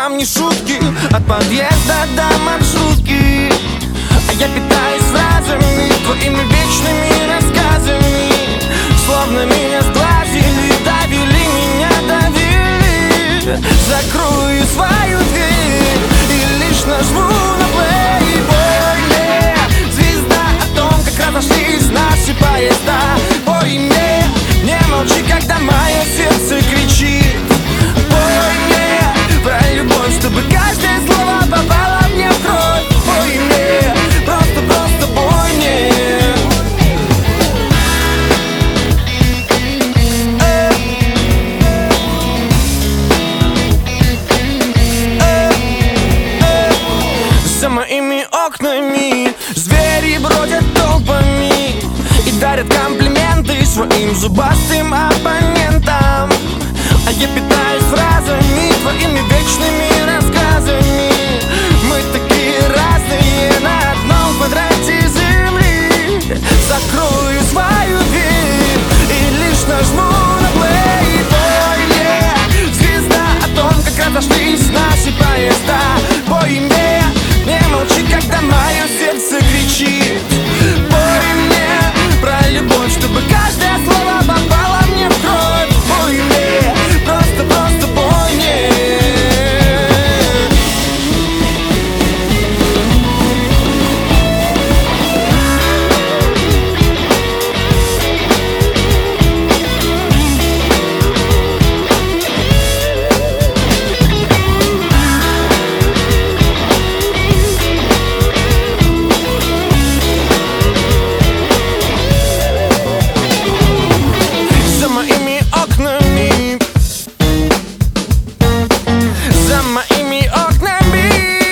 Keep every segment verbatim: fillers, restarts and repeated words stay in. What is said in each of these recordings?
там не шутки, от подъезда до маршрутки. А я питаюсь фразами, твоими вечными рассказами. Словно меня сглазили, довели, меня довели. Закрою свою дверь и лишь нажму на плейбой. Не звезда о том, как разошлись наши поезда. Пой мне, не молчи, когда мое сердце кричит. Пой мне про любовь, чтобы каждое слово попало мне в кровь. Пой мне, просто, просто пой мне. За моими окнами звери бродят толпами и дарят комплименты своим зубастым оппонентам. А я питаюсь фразами, твоими вечными рассказами. Мы такие разные на одном квадрате земли. Закрою свою дверь и лишь нажму на плей. Пой мне, звезда о том, как разошлись наши поезда. Пой мне, не молчи, когда мое сердце кричит. Пой мне про любовь, чтобы каждое слово попало мне в кровь. Пой мне, просто, просто пой мне. За моими окнами, за моими окнами,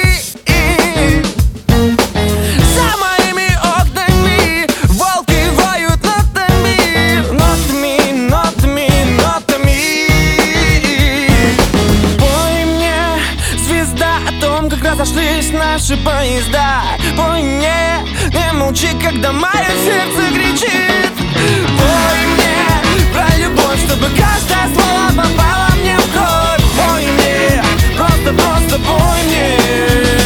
за моими окнами волки воют нотами, нотами, нотами, нотами. Пой мне, звезда о том, как разошлись наши поезда. Пой мне, не молчи, когда мое сердце кричит. Пой мне про любовь, чтобы каждое слово попало мне в кровь. Пой мне, просто, просто пой мне.